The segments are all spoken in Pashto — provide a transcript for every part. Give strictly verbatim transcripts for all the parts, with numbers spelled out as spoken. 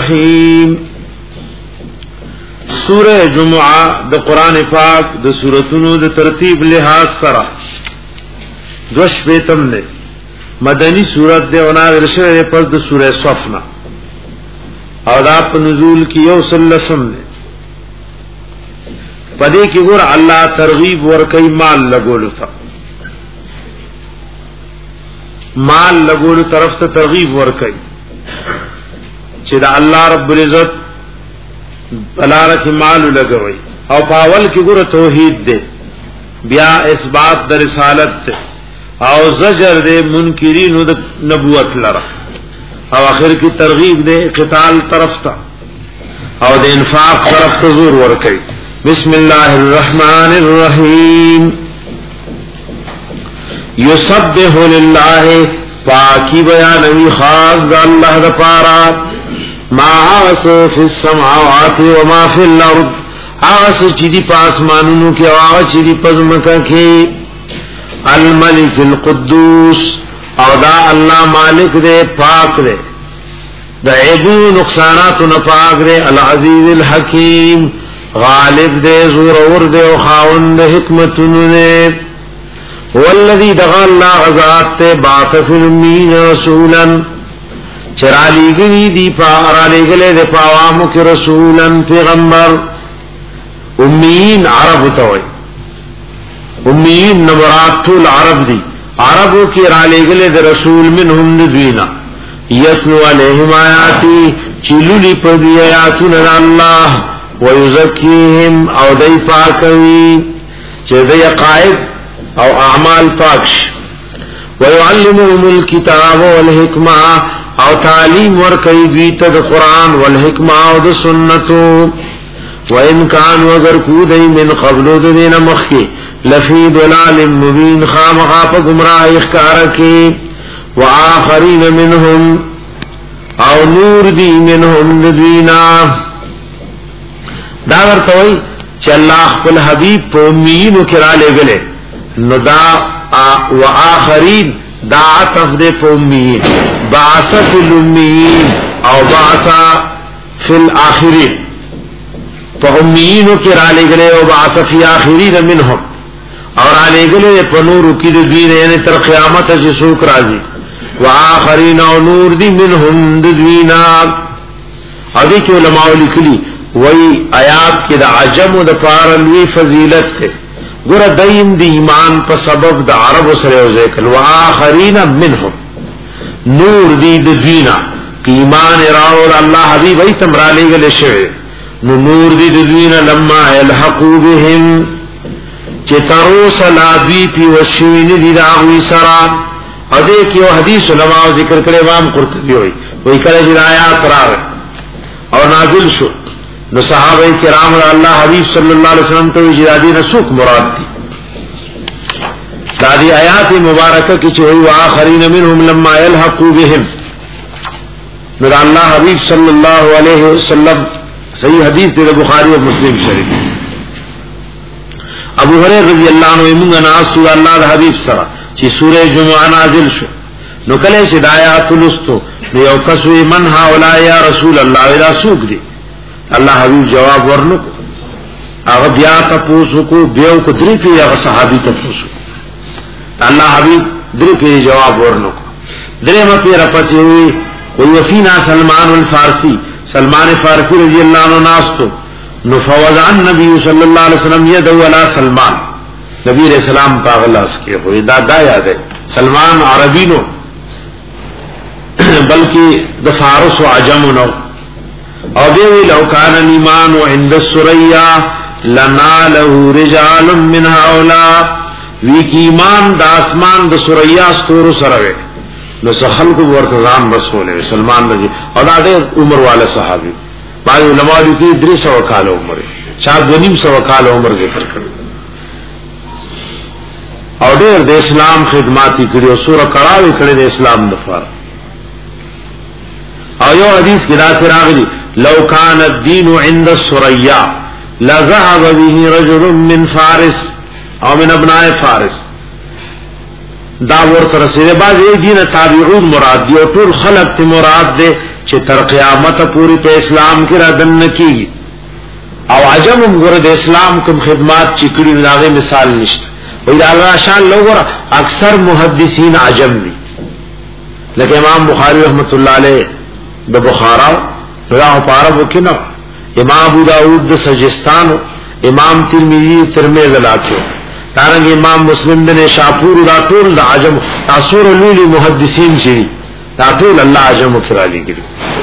الرحیم. سورہ جمعہ د قرآن پاک د سورتونو د ترتیب لحاظ سره دوش بیتم نے مدنی سورت دے ونازل شوه پس د سورہ صف نا او دا په نزول کی یو سلسم نے پدې کې ګور الله ترغیب ورکړي مال لګولو ته مال لګولو طرف ته ترغیب ورکړي چې دا الله رب العزت بلارت مال لګوي او پاول کې ګور توحید دے بیا اثبات د رسالت ته او زجر دے منکرین د نبوت لرا او اخر کی ترغیب دے قتال طرف تا او دے انفاق طرف تا زور ورکی. بسم اللہ الرحمن الرحیم. یسبح للہ پاکی بیانوی خاص دا اللہ دا پارا ما آغس فی السماوات وما فی الارض آغس چیدی پاسمانونو کی آغس چیدی پزمکا کی الملک القدوس او دا اللہ مالک دے پاک دے دا عیبو نقصانات نپاک دے العزیز الحکیم غالب دے زورور دے و خاون دے حکمتن دے والذی دغا اللہ غزات تے بعث فی الامین رسولا چرالی گنی دی پارالی گلے دے پاوامو کی رسولا پیغمبر امین عرب توئی امیین نمرات طول عرب دی عربو کی رالے گلے دے رسول منہم ندوینا یتنو علیہم آیاتی چلولی پدی آیاتون اللہ ویزکیہم او دی پاکوی چه دی قائد او اعمال پاکش ویعلمهم الكتاب والحکمہ او تعلیم ورکی بیتا دا قرآن والحکمہ او دا سنتو وَإِن كَانُوا اگر کودئی من قبلو دین مخی لفی ضلال مبین خامخا پا گمراہ اخکار کی وآخرین منہم او نور دی منہم ندوینا داور توئی چا اللہ خپل حبیب پا امیینو کرا لے گلے نو دا وآخرین دا عطف دے پا امیین بعث فی الامیین او بعث فی الاخرین فامیینو کی را لے گلے و بعث فی آخرین منہم اور را لے گلے پنورو کی دوین یعنی تر قیامت سے سوک رازی و آخرین و نور دی منہم دوینا. ابھی کہ علماء لکلی وی آیات کی دا عجم و دا پارلوی فضیلت تے گورا دیم دی ایمان پا سبب دا عرب و سرے و ذکر و آخرین منہم نور دی دوینا کی ایمان راول اللہ حبیب ایتم را لے گلے شوئے نور دی دوین لما الحقو بهم چه تروس لابی پی وشوین دی داغوی سرا او دیکھیو حدیث علماء ذکر کرے امام قرطبی ہوئی وہی کرے جد آیات رار اور نازل شو نو صحابہ کرام اللہ حبیب صلی اللہ علیہ وسلم تو جدادی نسوک مراد دی دادی آیات مبارکہ کی چھوئی وآخرین منہم لما الحقو بهم نو اللہ حبیب صلی اللہ علیہ وسلم صحیح حدیث دے بخاری و مسلم شریف. ابو ہریرہ رضی اللہ عنہ منگا ناسو اللہ دا حبیب سرا چی سورہ جمعہ نازل شو نو کلے چی دایات لستو نو یو کسوی من ہاولا یا رسول اللہ ویدا سوک دی اللہ حبیب جواب ورنکو اغا بیا تپوسو کو بیو کو دری پی اغا صحابی تپوسو اللہ حبیب دری پی جواب ورنکو دری ما پی رپسی ہوئی ویوفینا سلمان الفارسی سلمان فارسی رضی اللہ عنہ ناستو نفوض عن نبی صلی اللہ علیہ وسلم یدو علی سلمان نبی علیہ السلام پاغلاس کے ہوئی دا دا یاد ہے سلمان عربی نو بلکہ دا فارس و عجم نو او دیوی لو کان الایمان عند السریا لنالہ رجال من هؤلاء وی کی ایمان دا اسمان دا سریا ستورو سروے نو سخل کو ورتزان رسول سلمان رضی اور دادے عمر والے صحابی بعض علماء کی دری سو کال عمر شاید دو نیم سو کال عمر ذکر کر اور دیر دے اسلام خدماتی کری اور سورہ کڑاوی کڑی دے اسلام دفار اور یو حدیث کی داتی راغلی لو کان الدین عند السریا لذهب به رجل من فارس او من ابناء فارس دا ورته رسیدے بعض یہ دین تابعون مراد دی او ټول خلق ته مراد دے چې تر قیامت پوری په اسلام کې را دن کی او عجم وګوره د اسلام کوم خدمات چې کړي داغه مثال نشته وی دا الله شان لوګره اکثر محدثین عجم دي لکه امام بخاری رحمت الله علیه د بخارا راو پاره وکینو امام ابو داود د سجستان امام ترمذی ترمذی لاته دارنګ امام مسلم د شاپور دا ټول د عجم تاسور لولي محدثین شي دا ټول الله عجم کرا لګي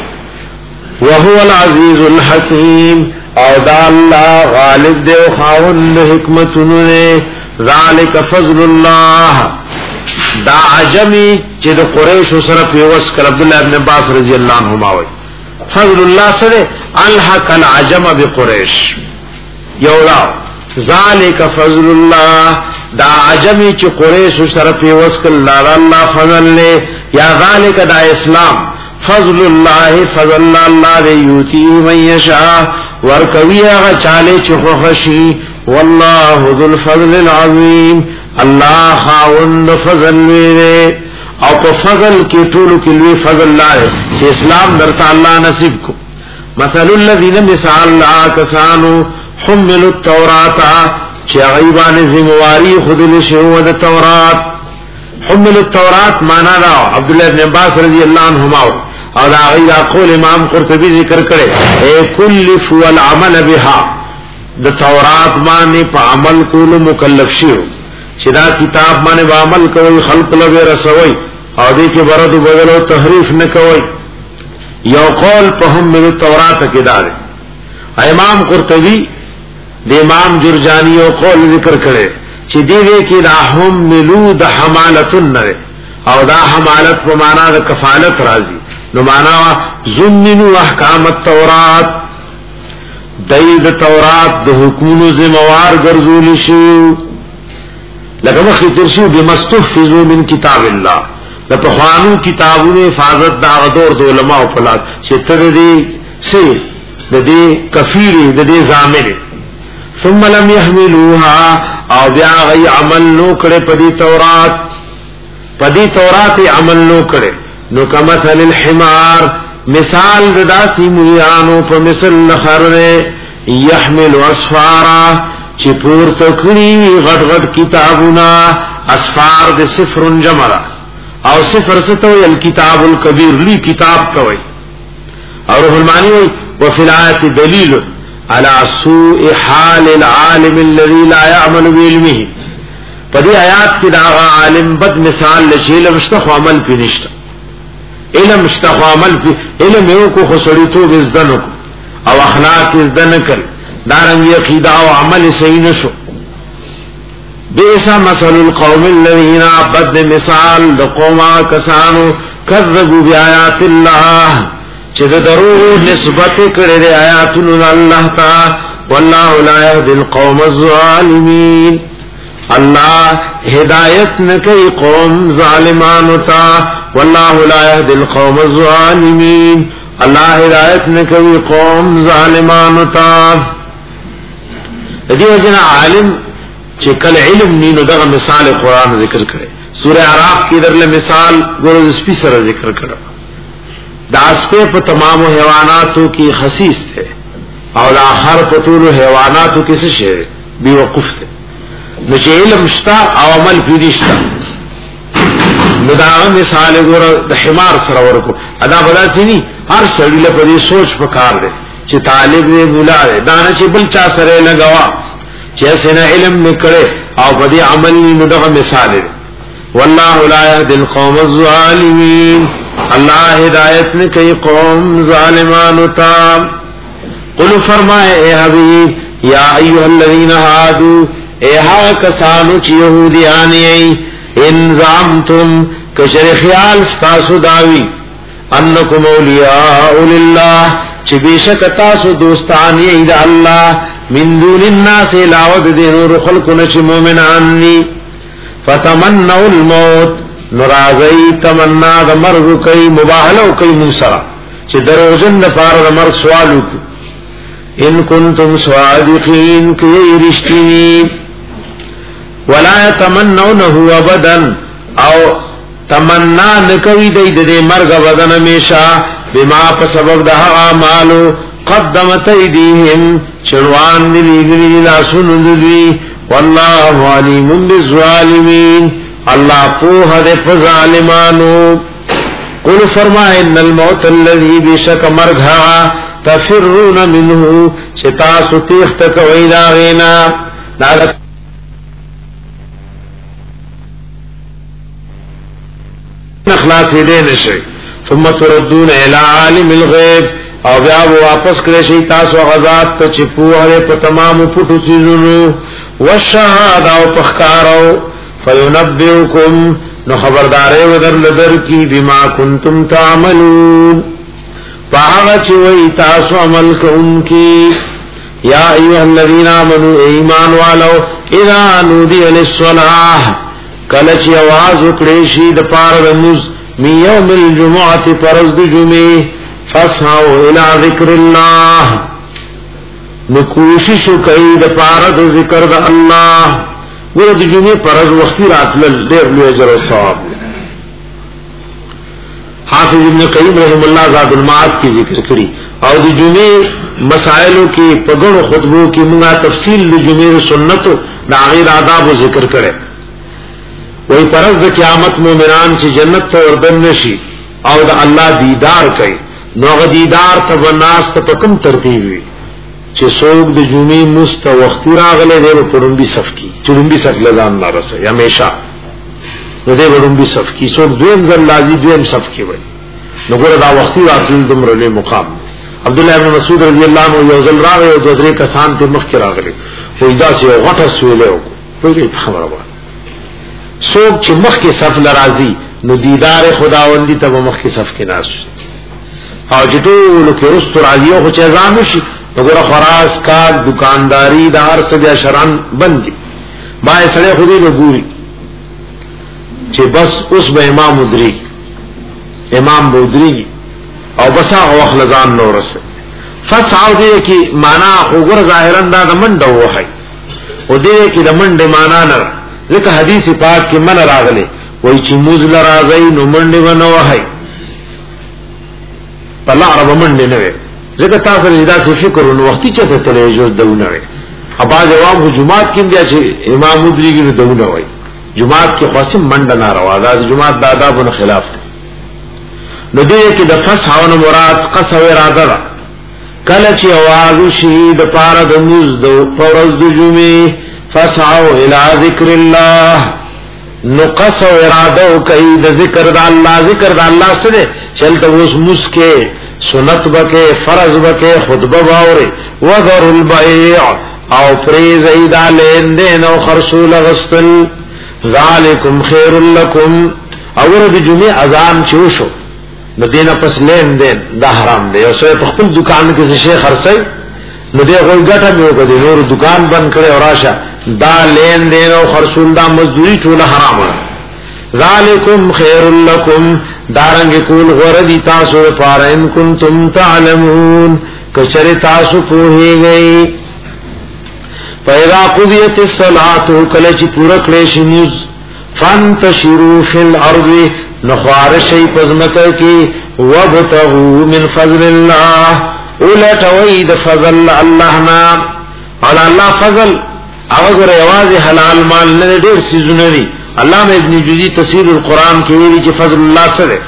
وهو العزیز الحکیم او دا الله غالب دی او خاوند حکمتونو نه ذالک فضل الله دا عجمی چې د قریش سره پیوس کړ عبد الله ابن عباس رضی الله عنهما وای فضل الله سره الحق العجم بقریش یولا ذالک فضل الله دا عجمی چې قریش سره پیوس کړ الله فضل له یا ذالک دا اسلام فضل الله فضل الله دی یوتی من یشاء ورکوی هغه چاله چې خوشي والله ذو الفضل العظیم الله خاوند فضل وی او په فضل کې ټول کې لوی فضل الله چې اسلام درته الله نصیب کو مثل الذين مثال الله کسانو حملوا التوراة چې غیبان ذمہواری خود له شو د تورات حملوا التوراة معنا دا عبد الله بن عباس رضی الله عنهما او دا غیر قول امام قرطبی ذکر کړي اے کلف والعمل بها د تورات باندې په عمل کولو مکلف شي چې دا کتاب باندې عمل کوي خلق له رسوي او دې کې برد او بدل او تحریف نه کوي یو قول په هم من تورات کې دار امام قرطبی د امام جرجانی او قول ذکر کړي چې دې کې دا هم ملود حمالتن نه او دا حمالت په معنا د کفالت راځي نو معنا ضمن احکام التورات دید تورات د حکومت ذمہوار ګرځول شي لکه مخکې تر شي بمستحفظو من کتاب الله د پخوانو کتابونو حفاظت دا غدور د علماء په لاس چې تر دې سي د دې کفیری د دې ضامن ثم لم يحملوها او بیا غي عمل نو کړي په دې تورات په دې تورات عمل نو کړي نو کمثل الحمار مثال د داسې مولیانو په مثل نخره يحمل اسفارا چې پور تکړي غټ غټ کتابونه اسفار د صفر جمرا او صفر ستو الكتاب الكبير لي کتاب کوي او روح المانی وي وفي الآيات دليل على سوء حال العالم الذي لا يعمل بعلمه پدې آیات کې دا عالم بد مثال لشي لمشتخ عمل په نشته علم مشتخ عمل په علم یو کو خسړی تو بزدن او اخلاق زدن کړ دارنګ عقیده او عمل صحیح نشو بیسا مثل القوم الذين بد مثال د قوما کسانو کذبوا بیاات الله چې د درو نسبت کړي د آیاتونو الله تعالی والله لا يهدي القوم الظالمين الله هدایت نکي قوم ظالمانو ته والله لا يهدي القوم الظالمين الله هدایت نکي قوم ظالمانو ته دې وجنه عالم چې کله علم نینو دغه مثال قرآن ذکر کړي سوره اعراف کې درله مثال ګورو سپي سره ذکر کړه دا سپي په تمام حیواناتو کې خصیص ته او د اخر په ټول حیواناتو کې څه شي بي وقوف ته نو چې علم شتا او عمل پیډ شتا نو دا مثال ګورو د حمار سره ورکو ادا بلا سيني هر سړی له په سوچ پکار دي چې طالب دې مولا دې دا نه چې بل چا سره لګوا چې سينه علم نکړي او په دې عمل نه دغه مثال دی والله لا يهدي القوم الظالمين الله هدایت نه کوي قوم ظالمانو ته قل فرمائے اے حبیب یا ایها الذين هادوا اے ها کسانو چې يهوديان یې ان زعمتم کشر خیال تاسو داوی انکم اولیاء لله چې بشک تاسو دوستان یې د الله من دون الناس لاود دي نور خلق نش مؤمنان ني فتمنوا الموت نرازي تمنا د مرغ کوي مباهله کوي موسی چې دروژن د پاره د مرغ سوال وکړي ان کنتم صادقین کی رشتي ولا يتمنونه ابدا او تمنا نکوي د دې مرغ بدن همیشه بما په سبب د اعمالو قدمت ایدیهم چروان دی لګری لاسونو دوی والله علیم بالظالمین الله په هده په ظالمانو قل فرمائے ان الموت الذي بشک مرغا تفرون منه چتا ستیخت کوي دا غینا اخلاص دې نشي ثم تردون الى عالم الغيب او بیا واپس کړی شي تاسو غزاد ته چې په په تمام پټو سيزونو والشهاده او پخکارو فینبئکم نو خبرداري ودر لدر کی بما کنتم تعملون پاغه چې وای تاسو عمل کوونکی یا ایها الذین آمنوا ایمان والو اذا نودي للصلاة کله چې आवाज وکړي شي د پاره د موز می یوم الجمعه فرض د جمعه فاسعوا الى ذکر الله نو کوشش کوي د پاره د ذکر د الله ور د جمعه فرض وختي راتل ډېر لوی اجر او ثواب حافظ ابن قیم رحم الله زاد المعاد کی ذکر کړي او د جمعه مسائلو کې پګړو خطبو کې موږ تفصیل د جمعه سنت د غیر آداب ذکر کړي وہی پرز د قیامت مومنان چې جنت ته وردن نشي او د الله دیدار کوي نو غ دیدار ته وناس ته کوم ترتیب وي چې څوک د جمعې مست وختي راغله دی په پرونبي صف کې چرونبي صف لزان نه رسي همیشه نو دی ورونبي صف کې څوک دویم ځل لازم دویم صف کې وي نو ګوره دا وختي راتل دمر له مقام عبد الله بن مسعود رضی الله عنه یو ځل راغی او دوه درې کسان په مخ کې راغلي خو دا سه غټه سویله وکړه په خبره وایي سوک چې مخ کې صف لرازي نو دیدار خداوندی ته مخ کې صف کې ناس او جټو لکه رست راځي او چې ځان شي وګوره خراس کار دکانداری د هر څه د شران بندي ما سره خودي له ګوري چې بس اوس به امام مدري امام بودري او بس هغه خلزان نو رسه فسعو دې کې معنا وګوره ظاهرا دا د منډه وحي او دې کې د منډه معنا نه ځکه حدیث پاک کې من راغله وای چې موز لرازای نو منډه ونه وای په لعرب منډه نه وي ځکه تاسو رضا څه فکر نو وختي چې ته تلویزیون دونه وي ابا جواب جمعات کې بیا چې امام مدري کې دونه وای جمعات کې خاصه منډه ناروا ده جمعات د آدابو خلاف نو دې کې د فسح او مراد قصو اراده ده کله چې आवाज شي د پاره د موز د پرز د جمعې فسعوا الى ذکر الله نقص و اراده کوي د ذکر د الله ذکر د الله سره چلته اوس مسکه سنت بکه فرض بکه خطبه باوري وذر البيع او فریز ایدا لین دین او خرصول غسل ذالکم خیر لکم اور د جمعه اذان چوشو مدینه پس لین دین دا حرام دی او سره په خپل دکان کې شي خرڅي نو دې غوړ ګټه مې وکړې نور دکان بند کړي او راشه دا لین دین او خرصول دا مزدوری ټول حرام ده ذالکم خیر لکم دارنګ کول غردی تاسو لپاره ان کنتم تعلمون کچره تاسو پوهیږئ پیدا قضیت الصلاة کله چې پوره کړې شي موږ فانتشروا فی الارض نخوار شی پزمکه کی وابتغوا من فضل الله اولټوي د فضل الله نا او الله فضل هغه رواز حلال مال نه ډېر سيزونه دي علامه ابن جوزی تفسیر القرآن کې ویلي چې فضل الله سره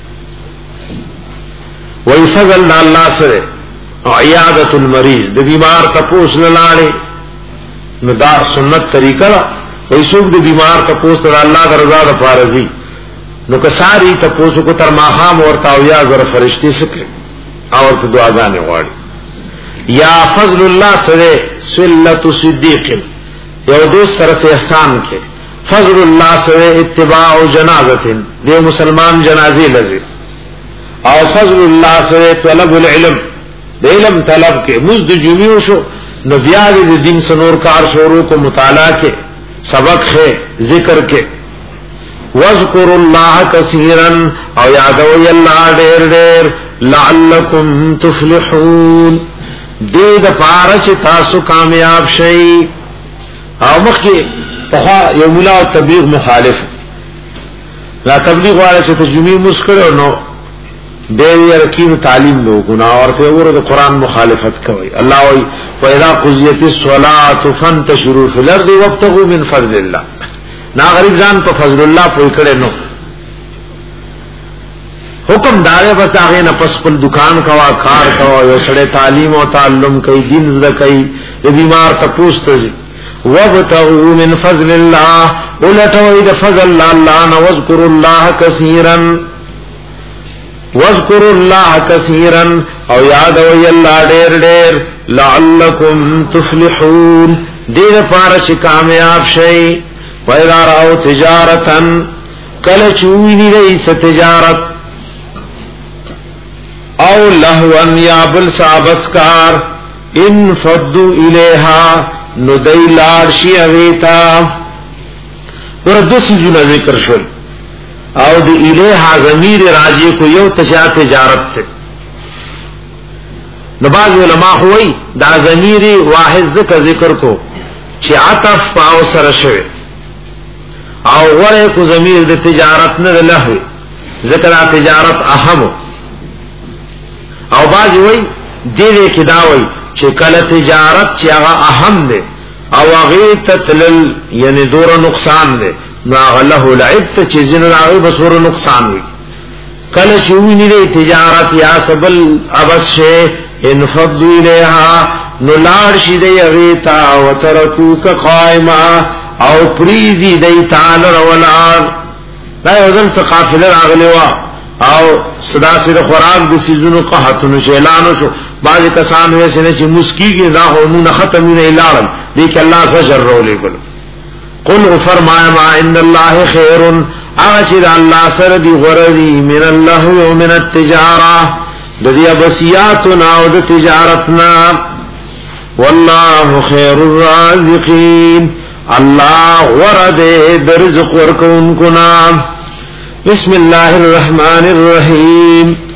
وای فضل الله سره او عیادت المریض د بیمار تپوس نه لاړې نو دا سنت طریقه ده وای څوک د بیمار تپوس ته الله د رضا د فارزي نو کساری تپوس کو تر ماخام ورتا او یا زر فرشتي سکه او ورته دعاګانې غواړي یا فضل الله سره سلت صدیق یو دوست سره احسان کې فضل الله سره اتباع جنازه دی مسلمان جنازي لذي او فضل الله سره طلب العلم د علم طلب کې مزد جمعو شو نو بیا د دین سنور کار شروع کو مطالعه کې سبق ہے ذکر کې واذکر الله کثیرا او یادو الله ډېر ډېر لعلکم تفلحون دې د پارچ تاسو کامیاب شئ او مخکې په یو مولا او تبلیغ مخالف لا تبلیغ والا چې تجمی مسکړو نو ډېر یقین تعلیم لوګونه اور سے اور د قران مخالفت کوي الله وی واذا قضیت الصلاه فانتشروا في الارض وابتغوا من فضل الله نا غریب ځان په فضل الله پوي کړي نو حکم دار بس هغه نه پس خپل دکان کوا کار کوا یو سره تعلیم او تعلم کوي دین زده کوي بیمار ته پوښتنه وابتغوا من فضل الله ولټوي د فضل الله نه واذكروا الله كثيرا واذكروا الله كثيرا او یاد وی الله ډېر ډېر لعلکم تفلحون دې لپاره چې کامیاب شئ وإذا رأوا تجارتا کله چوینی رئیس تجارت او لهوا یا بل سابسکار انفضوا الیها ندی لارشی اویتا وردو سیزونا ذکر شل او دی الیها ضمیر راجی کو یو تشا تجارت سے نباز علماء ہوئی دا ضمیر واحد ذکر ذکر کو چی عطف پاو سرشوے او غره کو ضمیر د تجارت نه لهوی ذکر تجارت اهم او باز وی دې کې دا وی چې کله تجارت چې هغه اهم ده او هغه تتلل یعنی دور نقصان ده نا غله العب چې جن راغي بسور نقصان وي کله چې ویني دې تجارت یا سبل ابشه انفض الیها نلار شي دې هغه تا وترکوک قائما او پریزی دی تعالی رولار دا یوزن سا قافله راغلی وا او صدا سید خوراک دی سیزونو قحطنو شیلانو شو بعضی کسان ویسے نے چی مسکی گی دا خونون ختمین ایلارم لیکن اللہ سجر رو لے گلو قل فرمایا ما ان اللہ خیرن اغشد اللہ سردی غردی من اللہ و من التجارہ دی بسیاتنا و دی تجارتنا واللہ خیر الرازقین اللہ ورد درزق ورکون کنا بسم اللہ الرحمن الرحیم